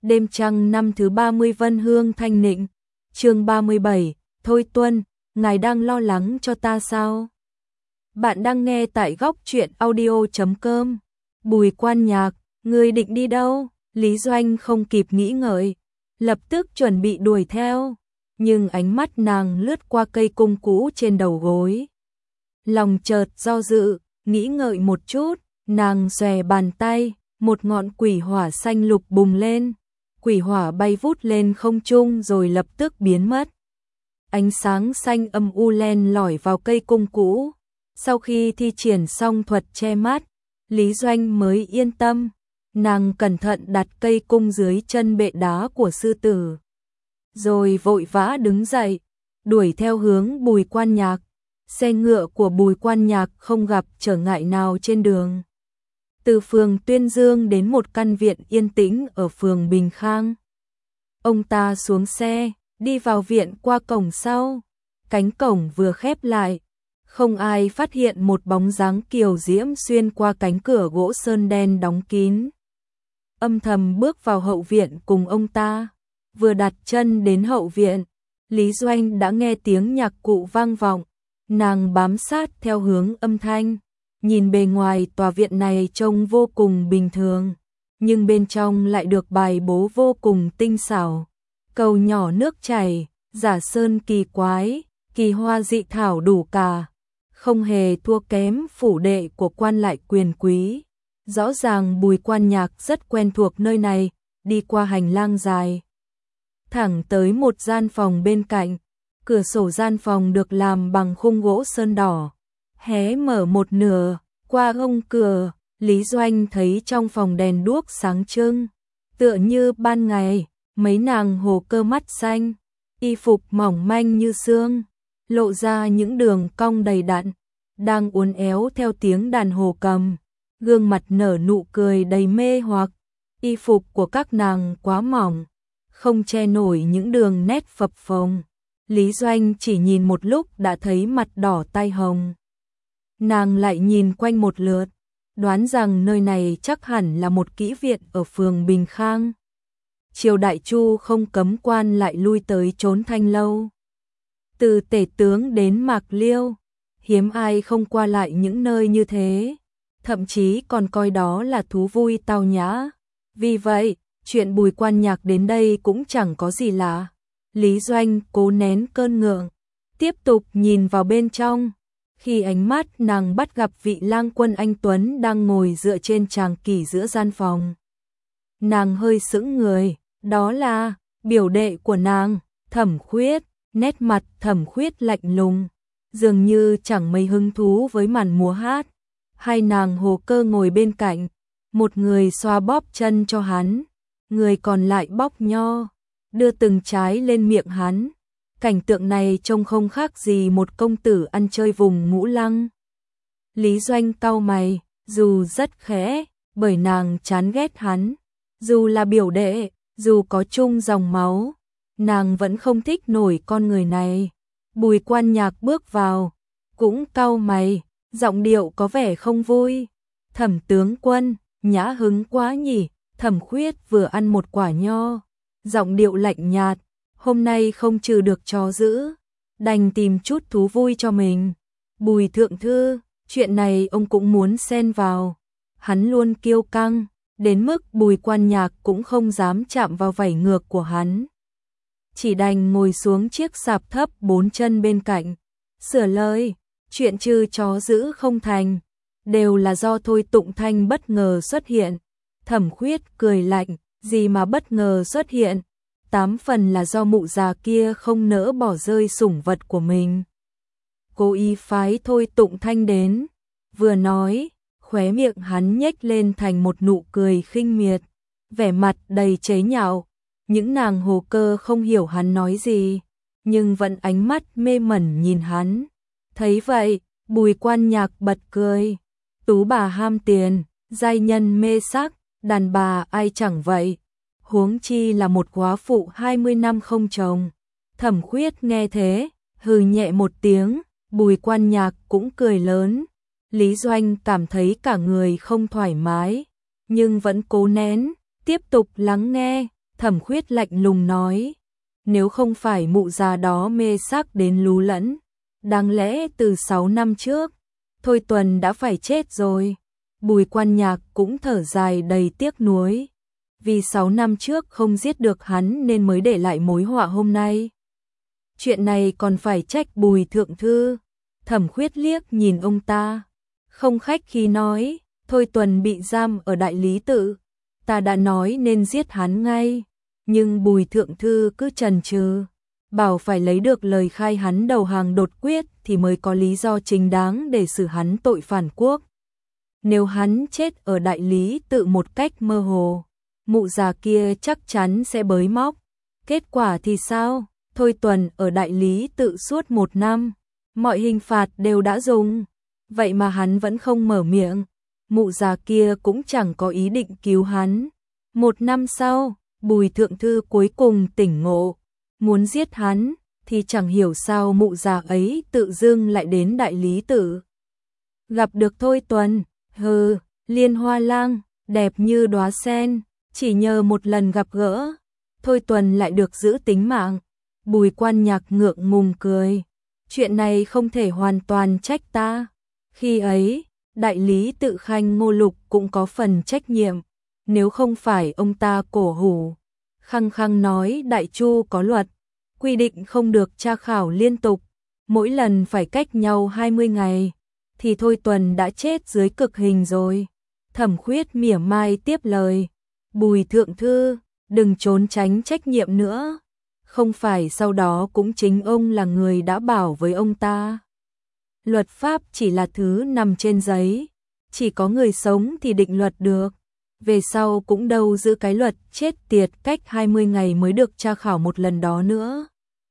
Đêm trăng năm thứ 30 Vân Hương Thanh Nịnh, chương 37, Thôi Tuân, ngài đang lo lắng cho ta sao? Bạn đang nghe tại góc truyện audio.com. Bùi Quan Nhạc, ngươi định đi đâu? Lý Doanh không kịp nghĩ ngợi, lập tức chuẩn bị đuổi theo, nhưng ánh mắt nàng lướt qua cây cung cũ trên đầu gối. Lòng chợt do dự, nghĩ ngợi một chút, nàng xòe bàn tay, một ngọn quỷ hỏa xanh lục bùng lên. Quỷ hỏa bay vút lên không trung rồi lập tức biến mất. Ánh sáng xanh âm u len lỏi vào cây cung cũ. Sau khi thi triển xong thuật che mắt, Lý Doanh mới yên tâm. Nàng cẩn thận đặt cây cung dưới chân bệ đá của sư tử, rồi vội vã đứng dậy, đuổi theo hướng Bùi Quan Nhạc. Xe ngựa của Bùi Quan Nhạc không gặp trở ngại nào trên đường. Từ phường Tuyên Dương đến một căn viện yên tĩnh ở phường Bình Khang. Ông ta xuống xe, đi vào viện qua cổng sau. Cánh cổng vừa khép lại, không ai phát hiện một bóng dáng kiều diễm xuyên qua cánh cửa gỗ sơn đen đóng kín. Âm thầm bước vào hậu viện cùng ông ta. Vừa đặt chân đến hậu viện, Lý Doanh đã nghe tiếng nhạc cụ vang vọng. Nàng bám sát theo hướng âm thanh. Nhìn bề ngoài tòa viện này trông vô cùng bình thường, nhưng bên trong lại được bài bố vô cùng tinh xảo. Cầu nhỏ nước chảy, giả sơn kỳ quái, kỳ hoa dị thảo đủ cả, không hề thua kém phủ đệ của quan lại quyền quý. Rõ ràng Bùi Quan Nhạc rất quen thuộc nơi này, đi qua hành lang dài, thẳng tới một gian phòng bên cạnh. Cửa sổ gian phòng được làm bằng khung gỗ sơn đỏ, hé mở một nửa. Qua hông cửa, Lý Doanh thấy trong phòng đèn đuốc sáng trưng, tựa như ban ngày. Mấy nàng hồ cơ mắt xanh, y phục mỏng manh như xương, lộ ra những đường cong đầy đặn, đang uốn éo theo tiếng đàn hồ cầm. Gương mặt nở nụ cười đầy mê hoặc. Y phục của các nàng quá mỏng, không che nổi những đường nét phập phồng. Lý Doanh chỉ nhìn một lúc đã thấy mặt đỏ tai hồng. Nàng lại nhìn quanh một lượt, đoán rằng nơi này chắc hẳn là một kỹ viện ở phường Bình Khang. Triều Đại Chu không cấm quan lại lui tới trốn Thanh Lâu. Từ Tể Tướng đến Mạc Liêu, hiếm ai không qua lại những nơi như thế, thậm chí còn coi đó là thú vui tao nhã. Vì vậy, chuyện Bùi Quan Nhạc đến đây cũng chẳng có gì lạ. Lý Doanh cố nén cơn ngượng, tiếp tục nhìn vào bên trong. Khi ánh mắt nàng bắt gặp vị lang quân anh tuấn đang ngồi dựa trên tràng kỷ giữa gian phòng, nàng hơi sững người. Đó là biểu đệ của nàng, Thẩm Khuyết. Nét mặt Thẩm Khuyết lạnh lùng, dường như chẳng mấy hứng thú với màn múa hát. Hai nàng hồ cơ ngồi bên cạnh, một người xoa bóp chân cho hắn, người còn lại bóc nho, đưa từng trái lên miệng hắn. Cảnh tượng này trông không khác gì một công tử ăn chơi vùng Ngũ Lăng. Lý Doanh cau mày, dù rất khẽ, bởi nàng chán ghét hắn. Dù là biểu đệ, dù có chung dòng máu, nàng vẫn không thích nổi con người này. Bùi Quan Nhạc bước vào, cũng cau mày, giọng điệu có vẻ không vui. Thẩm tướng quân, nhã hứng quá nhỉ. Thẩm Khuyết vừa ăn một quả nho, giọng điệu lạnh nhạt. Hôm nay không trừ được chó giữ, đành tìm chút thú vui cho mình. Bùi thượng thư, chuyện này ông cũng muốn xen vào. Hắn luôn kiêu căng, đến mức Bùi Quan Nhạc cũng không dám chạm vào vảy ngược của hắn. Chỉ đành ngồi xuống chiếc sạp thấp 4 chân bên cạnh, sửa lời. Chuyện trừ chó giữ không thành, đều là do Thôi Tụng Thanh bất ngờ xuất hiện. Thẩm Khuyết cười lạnh, gì mà bất ngờ xuất hiện, 8 phần là do mụ già kia không nỡ bỏ rơi sủng vật của mình, cố ý phái Thôi Tụng Thanh đến. Vừa nói, khóe miệng hắn nhếch lên thành một nụ cười khinh miệt, vẻ mặt đầy chế nhạo. Những nàng hồ cơ không hiểu hắn nói gì, nhưng vẫn ánh mắt mê mẩn nhìn hắn. Thấy vậy, Bùi Quan Nhạc bật cười. Tú bà ham tiền, giai nhân mê sắc, đàn bà ai chẳng vậy, huống chi là một góa phụ 20 năm không chồng. Thẩm Khuyết nghe thế, hừ nhẹ một tiếng. Bùi Quan Nhạc cũng cười lớn. Lý Doanh cảm thấy cả người không thoải mái, nhưng vẫn cố nén, tiếp tục lắng nghe. Thẩm Khuyết lạnh lùng nói, nếu không phải mụ già đó mê sắc đến lú lẫn, đáng lẽ từ 6 năm trước, Thôi Tuần đã phải chết rồi. Bùi Quan Nhạc cũng thở dài đầy tiếc nuối, vì 6 năm trước không giết được hắn nên mới để lại mối họa hôm nay. Chuyện này còn phải trách Bùi thượng thư. Thẩm Khuyết liếc nhìn ông ta, không khách khí nói, Thôi Tuần bị giam ở Đại Lý Tự, ta đã nói nên giết hắn ngay, nhưng Bùi thượng thư cứ chần chừ, bảo phải lấy được lời khai hắn đầu hàng đột quyết thì mới có lý do chính đáng để xử hắn tội phản quốc. Nếu hắn chết ở Đại Lý Tự một cách mơ hồ, mụ già kia chắc chắn sẽ bới móc. Kết quả thì sao? Thôi Tuần ở Đại Lý Tự suốt 1 năm, mọi hình phạt đều đã dùng, vậy mà hắn vẫn không mở miệng. Mụ già kia cũng chẳng có ý định cứu hắn. 1 năm sau, Bùi thượng thư cuối cùng tỉnh ngộ, muốn giết hắn thì chẳng hiểu sao mụ già ấy tự dưng lại đến Đại Lý Tự. Gặp được Thôi Tuần, Liên Hoa Lang, đẹp như đóa sen, chỉ nhờ một lần gặp gỡ, Thôi Tuần lại được giữ tính mạng. Bùi Quan Nhạc ngượng ngùng cười, chuyện này không thể hoàn toàn trách ta. Khi ấy, Đại Lý Tự khanh Ngô Lục cũng có phần trách nhiệm, nếu không phải ông ta cổ hủ, khăng khăng nói Đại Chu có luật, quy định không được tra khảo liên tục, mỗi lần phải cách nhau 20 ngày, thì Thôi Tuần đã chết dưới cực hình rồi. Thẩm Khuyết mỉa mai tiếp lời, Bùi thượng thư, đừng trốn tránh trách nhiệm nữa. Không phải sau đó cũng chính ông là người đã bảo với ông ta. Luật pháp chỉ là thứ nằm trên giấy, chỉ có người sống thì định luật được. Về sau cũng đâu giữ cái luật chết tiệt cách 20 ngày mới được tra khảo một lần đó nữa.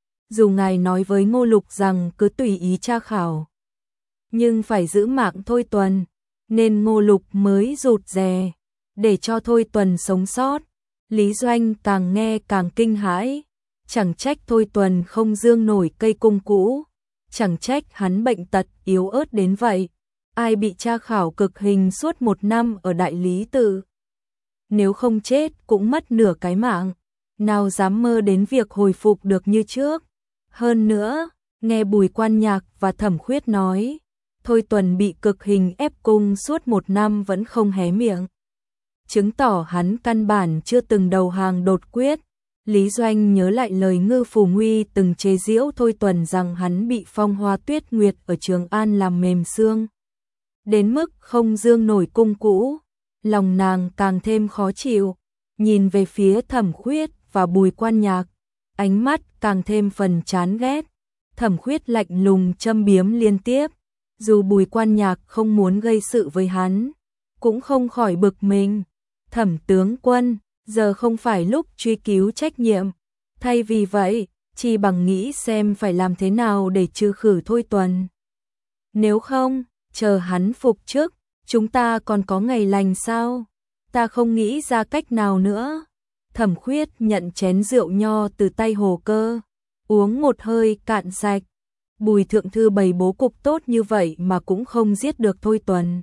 Dù ngài nói với Ngô Lục rằng cứ tùy ý tra khảo, nhưng phải giữ mạng Thôi Tuần, nên Ngô Lục mới rụt rè, để cho Thôi Tuần sống sót. Lý Doanh càng nghe càng kinh hãi, chẳng trách Thôi Tuần không dương nổi cây cung cũ, chẳng trách hắn bệnh tật yếu ớt đến vậy. Ai bị tra khảo cực hình suốt 1 năm ở Đại Lý Tự, nếu không chết cũng mất nửa cái mạng, nào dám mơ đến việc hồi phục được như trước. Hơn nữa, nghe Bùi Quan Nhạc và Thẩm Khuyết nói, Thôi Tuần bị cực hình ép cung suốt 1 năm vẫn không hé miệng, chứng tỏ hắn căn bản chưa từng đầu hàng đột quyết. Lý Doanh nhớ lại lời Ngư Phù Nguy từng chế giễu Thôi Tuần rằng hắn bị Phong Hoa Tuyết Nguyệt ở Trường An làm mềm xương, đến mức không dương nổi cung cũ. Lòng nàng càng thêm khó chịu, nhìn về phía Thẩm Khuyết và Bùi Quan Nhạc, ánh mắt càng thêm phần chán ghét. Thẩm Khuyết lạnh lùng châm biếm liên tiếp, dù Bùi Quan Nhạc không muốn gây sự với hắn, cũng không khỏi bực mình. Thẩm tướng quân, giờ không phải lúc truy cứu trách nhiệm, thay vì vậy, chi bằng nghĩ xem phải làm thế nào để trừ khử Thôi Tuần. Nếu không, chờ hắn phục chức, chúng ta còn có ngày lành sao? Ta không nghĩ ra cách nào nữa. Thẩm Khuyết nhận chén rượu nho từ tay Hồ Cơ, uống một hơi cạn sạch. Bùi thượng thư bày bố cục tốt như vậy mà cũng không giết được Thôi Tuần,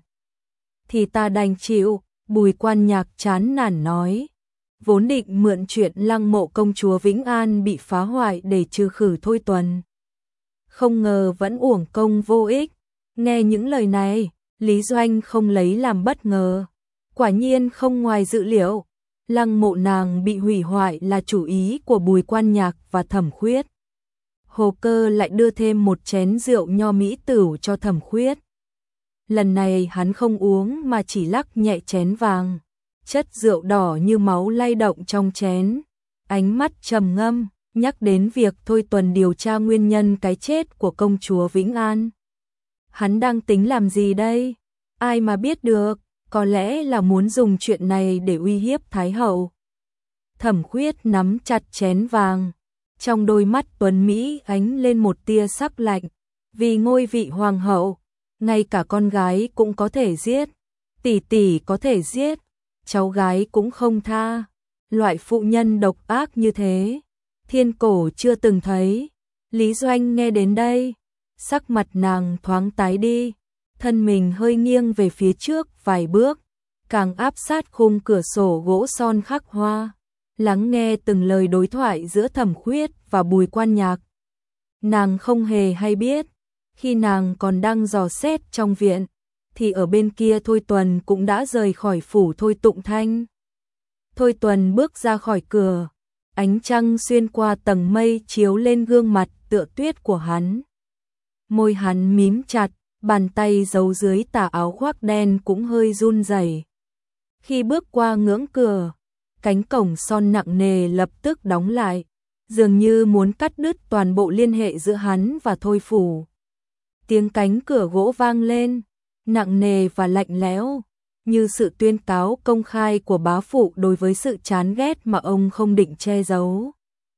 thì ta đành chịu. Bùi Quan Nhạc chán nản nói, vốn định mượn chuyện Lăng Mộ công chúa Vĩnh An bị phá hoại để trừ khử Thôi Tuần, không ngờ vẫn uổng công vô ích. Nghe những lời này, Lý Doanh không lấy làm bất ngờ, quả nhiên không ngoài dự liệu, Lăng Mộ nàng bị hủy hoại là chủ ý của Bùi Quan Nhạc và Thẩm Khuyết. Hồ Cơ lại đưa thêm một chén rượu nho mỹ tửu cho Thẩm Khuyết. Lần này hắn không uống mà chỉ lắc nhẹ chén vàng, chất rượu đỏ như máu lay động trong chén, ánh mắt trầm ngâm, nhắc đến việc Thôi Tuần điều tra nguyên nhân cái chết của công chúa Vĩnh An. Hắn đang tính làm gì đây? Ai mà biết được, có lẽ là muốn dùng chuyện này để uy hiếp Thái hậu. Thẩm Khuyết nắm chặt chén vàng, trong đôi mắt tuấn Mỹ ánh lên một tia sắc lạnh, vì ngôi vị hoàng hậu, ngay cả con gái cũng có thể giết, tỷ tỷ có thể giết, cháu gái cũng không tha. Loại phụ nhân độc ác như thế, thiên cổ chưa từng thấy. Lý Doanh nghe đến đây, sắc mặt nàng thoáng tái đi, thân mình hơi nghiêng về phía trước vài bước, càng áp sát khung cửa sổ gỗ son khắc hoa. lắng nghe từng lời đối thoại giữa Thẩm Khuyết và Bùi Quan Nhạc. Nàng không hề hay biết, khi nàng còn đang dò xét trong viện, thì ở bên kia Thôi Tuần cũng đã rời khỏi phủ Thôi Tụng Thanh. Thôi Tuần bước ra khỏi cửa, ánh trăng xuyên qua tầng mây chiếu lên gương mặt tựa tuyết của hắn. Môi hắn mím chặt, bàn tay giấu dưới tà áo khoác đen cũng hơi run rẩy. Khi bước qua ngưỡng cửa, cánh cổng son nặng nề lập tức đóng lại, dường như muốn cắt đứt toàn bộ liên hệ giữa hắn và Thôi phủ. Tiếng cánh cửa gỗ vang lên, nặng nề và lạnh lẽo, như sự tuyên cáo công khai của bá phụ đối với sự chán ghét mà ông không định che giấu.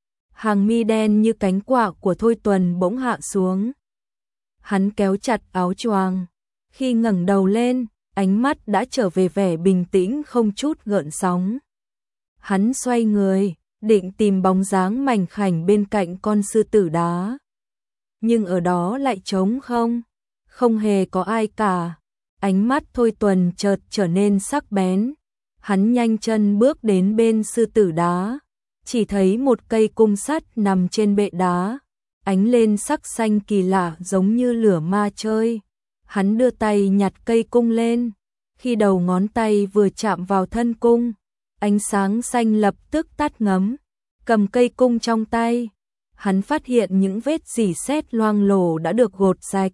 Hàng mi đen như cánh quạ của Thôi Tuần bỗng hạ xuống. Hắn kéo chặt áo choàng, khi ngẩng đầu lên, ánh mắt đã trở về vẻ bình tĩnh không chút gợn sóng. Hắn xoay người, định tìm bóng dáng mảnh khảnh bên cạnh con sư tử đá. Nhưng ở đó lại trống không, không hề có ai cả. Ánh mắt Thôi Tuần chợt trở nên sắc bén. Hắn nhanh chân bước đến bên sư tử đá, chỉ thấy một cây cung sắt nằm trên bệ đá, ánh lên sắc xanh kỳ lạ giống như lửa ma chơi. Hắn đưa tay nhặt cây cung lên, khi đầu ngón tay vừa chạm vào thân cung, ánh sáng xanh lập tức tắt ngấm. Cầm cây cung trong tay, hắn phát hiện những vết rỉ sét loang lổ đã được gột sạch.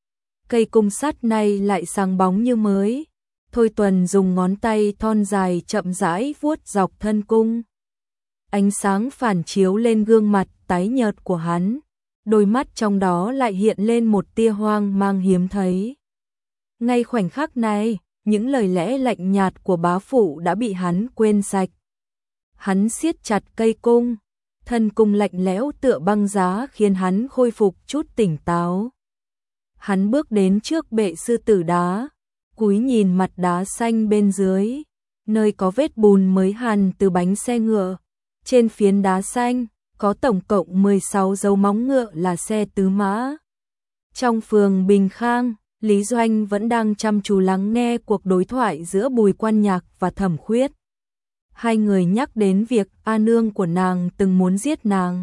Cây cung sắt này lại sáng bóng như mới. Thôi Tuần dùng ngón tay thon dài chậm rãi vuốt dọc thân cung. Ánh sáng phản chiếu lên gương mặt tái nhợt của hắn, đôi mắt trong đó lại hiện lên một tia hoang mang hiếm thấy. Ngay khoảnh khắc này, những lời lẽ lạnh nhạt của bá phụ đã bị hắn quên sạch. Hắn siết chặt cây cung, thân cung lạnh lẽo tựa băng giá khiến hắn khôi phục chút tỉnh táo. Hắn bước đến trước bệ sư tử đá, cúi nhìn mặt đá xanh bên dưới, nơi có vết bùn mới hàn từ bánh xe ngựa. Trên phiến đá xanh, có tổng cộng 16 dấu móng ngựa là xe tứ mã. Trong phường Bình Khang, Lý Doanh vẫn đang chăm chú lắng nghe cuộc đối thoại giữa Bùi Quan Nhạc và Thẩm Khuyết. Hai người nhắc đến việc A Nương của nàng từng muốn giết nàng.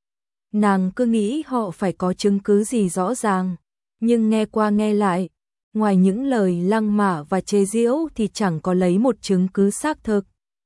Nàng cứ nghĩ họ phải có chứng cứ gì rõ ràng, nhưng nghe qua nghe lại, ngoài những lời lăng mạ và chế giễu thì chẳng có lấy một chứng cứ xác thực.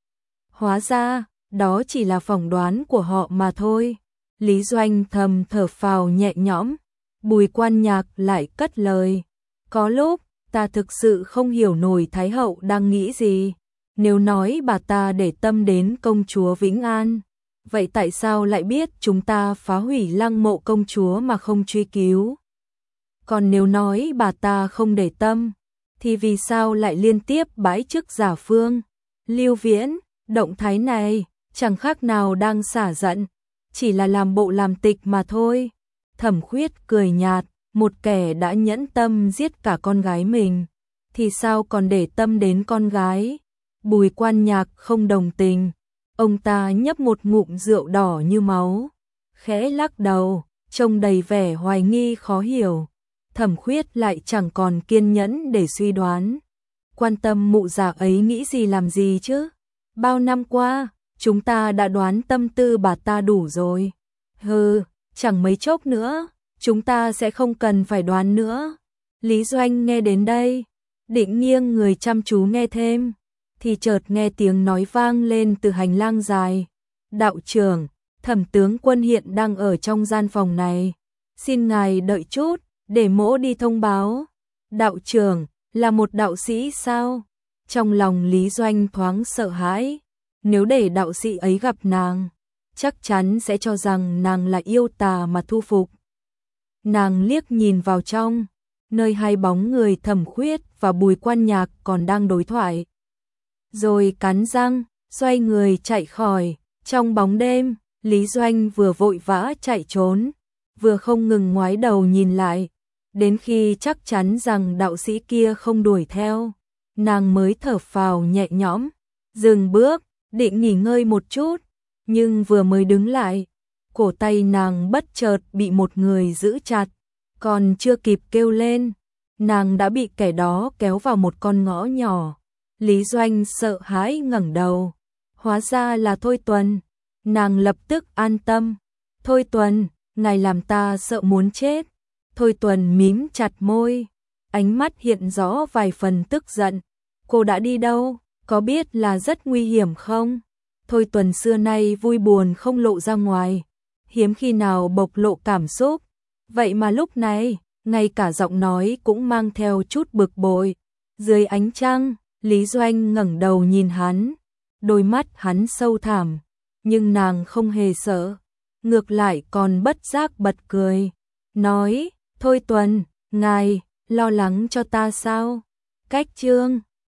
Hóa ra, đó chỉ là phỏng đoán của họ mà thôi. Lý Doanh thầm thở phào nhẹ nhõm. Bùi Quan Nhạc lại cất lời. Có lúc, ta thực sự không hiểu nổi Thái hậu đang nghĩ gì. Nếu nói bà ta để tâm đến công chúa Vĩnh An, vậy tại sao lại biết chúng ta phá hủy lăng mộ công chúa mà không truy cứu? Còn nếu nói bà ta không để tâm, thì vì sao lại liên tiếp bãi chức Giả Phương, Lưu Viễn? Động thái này chẳng khác nào đang xả giận, chỉ là làm bộ làm tịch mà thôi. Thẩm Khuyết cười nhạt, một kẻ đã nhẫn tâm giết cả con gái mình, thì sao còn để tâm đến con gái? Bùi Quan Nhạc không đồng tình, ông ta nhấp một ngụm rượu đỏ như máu, khẽ lắc đầu, trông đầy vẻ hoài nghi khó hiểu. Thẩm Khuyết lại chẳng còn kiên nhẫn để suy đoán. Quan tâm mụ già ấy nghĩ gì làm gì chứ? Bao năm qua, chúng ta đã đoán tâm tư bà ta đủ rồi. Hừ, chẳng mấy chốc nữa, chúng ta sẽ không cần phải đoán nữa. Lý Doanh nghe đến đây, định nghiêng người chăm chú nghe thêm, thì chợt nghe tiếng nói vang lên từ hành lang dài. Đạo trưởng, Thẩm tướng quân hiện đang ở trong gian phòng này. Xin ngài đợi chút, để mỗ đi thông báo. Đạo trưởng, là một đạo sĩ sao? Trong lòng Lý Doanh thoáng sợ hãi. Nếu để đạo sĩ ấy gặp nàng, chắc chắn sẽ cho rằng nàng là yêu tà mà thu phục. Nàng liếc nhìn vào trong, nơi hai bóng người Thẩm Khuyết và Bùi Quan Nhạc còn đang đối thoại. Rồi cắn răng, xoay người chạy khỏi. Trong bóng đêm, Lý Doanh vừa vội vã chạy trốn, vừa không ngừng ngoái đầu nhìn lại. Đến khi chắc chắn rằng đạo sĩ kia không đuổi theo, nàng mới thở phào nhẹ nhõm, dừng bước, định nghỉ ngơi một chút, nhưng vừa mới đứng lại, cổ tay nàng bất chợt bị một người giữ chặt, còn chưa kịp kêu lên, nàng đã bị kẻ đó kéo vào một con ngõ nhỏ. Lý Doanh sợ hãi ngẩng đầu, Hóa ra là Thôi Tuần. Nàng lập tức an tâm. Thôi Tuần, ngài làm ta sợ muốn chết. Thôi Tuần mím chặt môi, ánh mắt hiện rõ vài phần tức giận. Cô đã đi đâu, có biết là rất nguy hiểm không? Thôi Tuần xưa nay vui buồn không lộ ra ngoài, hiếm khi nào bộc lộ cảm xúc. Vậy mà lúc này, ngay cả giọng nói cũng mang theo chút bực bội. Dưới ánh trăng, Lý Doanh ngẩng đầu nhìn hắn, đôi mắt hắn sâu thẳm, nhưng nàng không hề sợ, ngược lại còn bất giác bật cười, nói: "Thôi Tuần, ngài lo lắng cho ta sao?" Cách chương